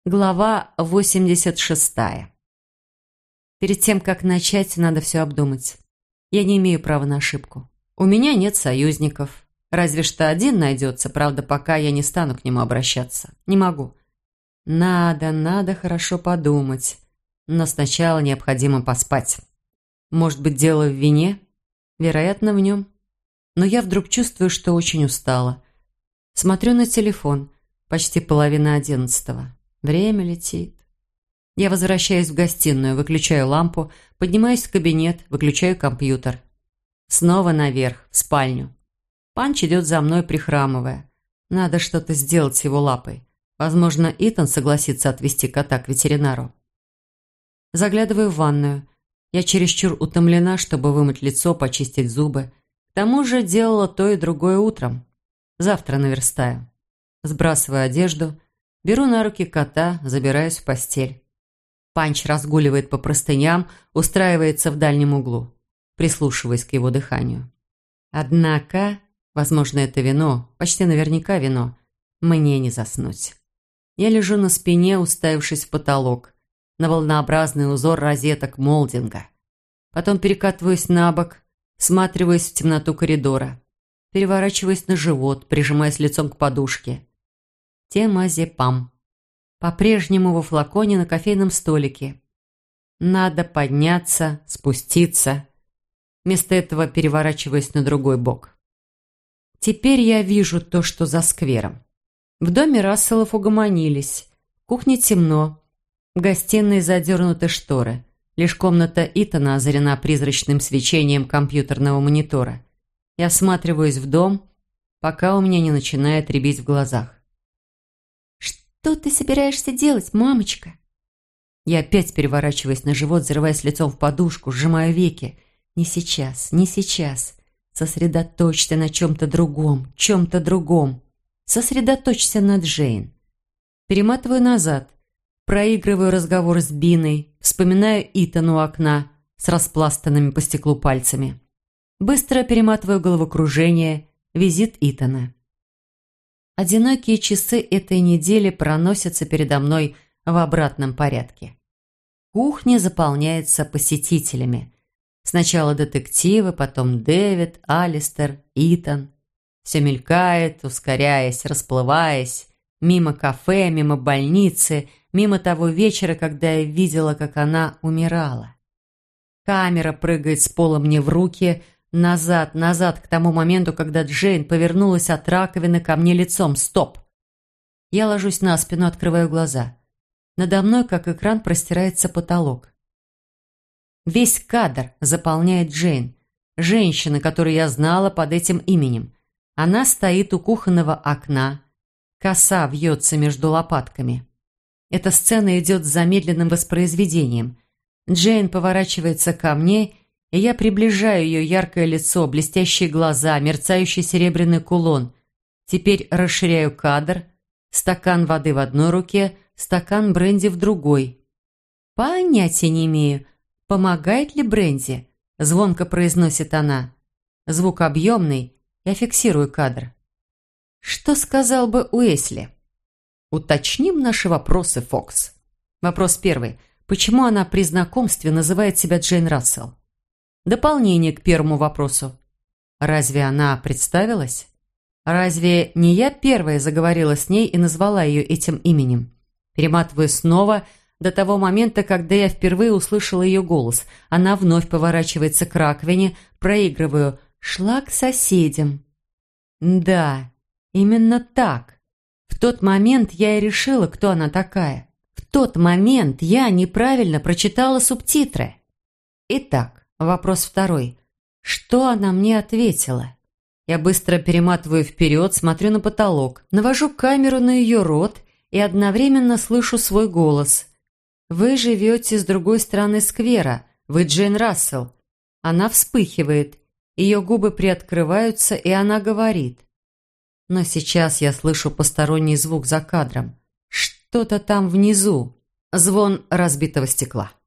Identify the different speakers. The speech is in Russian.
Speaker 1: Глава 86. Перед тем, как начать, надо все обдумать. Я не имею права на ошибку. У меня нет союзников. Разве что один найдется, правда, пока я не стану к нему обращаться. Не могу. Надо хорошо подумать. Но сначала необходимо поспать. Может быть, дело в вине? Вероятно, в нем. Но я вдруг чувствую, что очень устала. Смотрю на телефон. Почти 10:30. Время летит. Я возвращаюсь в гостиную, выключаю лампу, поднимаюсь в кабинет, выключаю компьютер. Снова наверх, в спальню. Панч идет за мной, прихрамывая. Надо что-то сделать с его лапой. Возможно, Итан согласится отвезти кота к ветеринару. Заглядываю в ванную. Я чересчур утомлена, чтобы вымыть лицо, почистить зубы. К тому же делала то и другое утром. Завтра наверстаю. Сбрасываю одежду. Беру на руки кота, забираюсь в постель. Панч разгуливает по простыням, устраивается в дальнем углу, прислушиваясь к его дыханию. Однако, возможно, это вино, почти наверняка вино, мне не заснуть. Я лежу на спине, уставившись в потолок, на волнообразный узор розеток молдинга. Потом перекатываюсь на бок, всматриваюсь в темноту коридора, переворачиваюсь на живот, прижимаясь лицом к подушке. Темазепам. По-прежнему во флаконе на кофейном столике. Надо подняться, спуститься. Вместо этого переворачиваясь на другой бок. Теперь я вижу то, что за сквером. В доме Расселов угомонились. В кухне темно. В гостиной задернуты шторы. Лишь комната Итана озарена призрачным свечением компьютерного монитора. Я всматриваюсь в дом, пока у меня не начинает рябить в глазах. «Что ты собираешься делать, мамочка?» Я опять переворачиваюсь на живот, взрываясь лицом в подушку, сжимаю веки. «Не сейчас, не сейчас. Сосредоточься на чем-то другом, чем-то другом. Сосредоточься на Джейн». Перематываю назад, проигрываю разговор с Биной, вспоминаю Итана у окна с распластанными по стеклу пальцами. Быстро перематываю головокружение, визит Итана. Одинокие часы этой недели проносятся передо мной в обратном порядке. Кухня заполняется посетителями. Сначала детективы, потом Дэвид, Алистер, Итан. Все мелькает, ускоряясь, расплываясь. Мимо кафе, мимо больницы, мимо того вечера, когда я видела, как она умирала. Камера прыгает с пола мне в руки. Назад, к тому моменту, когда Джейн повернулась от раковины ко мне лицом. Стоп! Я ложусь на спину, открываю глаза. Надо мной, как экран, простирается потолок. Весь кадр заполняет Джейн. Женщина, которую я знала под этим именем. Она стоит у кухонного окна. Коса вьется между лопатками. Эта сцена идет с замедленным воспроизведением. Джейн поворачивается ко мне, и я приближаю ее яркое лицо, блестящие глаза, мерцающий серебряный кулон. Теперь расширяю кадр. Стакан воды в одной руке, стакан бренди в другой. «Понятия не имею, помогает ли бренди?» – звонко произносит она. Звук объемный, я фиксирую кадр. Что сказал бы Уэсли? Уточним наши вопросы, Фокс. Вопрос первый. Почему она при знакомстве называет себя Джейн Рассел? Дополнение к первому вопросу. Разве она представилась? Разве не я первая заговорила с ней и назвала ее этим именем? Перематываю снова до того момента, когда я впервые услышала ее голос. Она вновь поворачивается к раковине, проигрываю «Шла к соседям». Да, именно так. В тот момент я и решила, кто она такая. В тот момент я неправильно прочитала субтитры. Итак, вопрос второй. Что она мне ответила? Я быстро перематываю вперед, смотрю на потолок, навожу камеру на ее рот и одновременно слышу свой голос. «Вы живете с другой стороны сквера. Вы Джейн Рассел». Она вспыхивает. Ее губы приоткрываются, и она говорит. Но сейчас я слышу посторонний звук за кадром. Что-то там внизу. Звон разбитого стекла.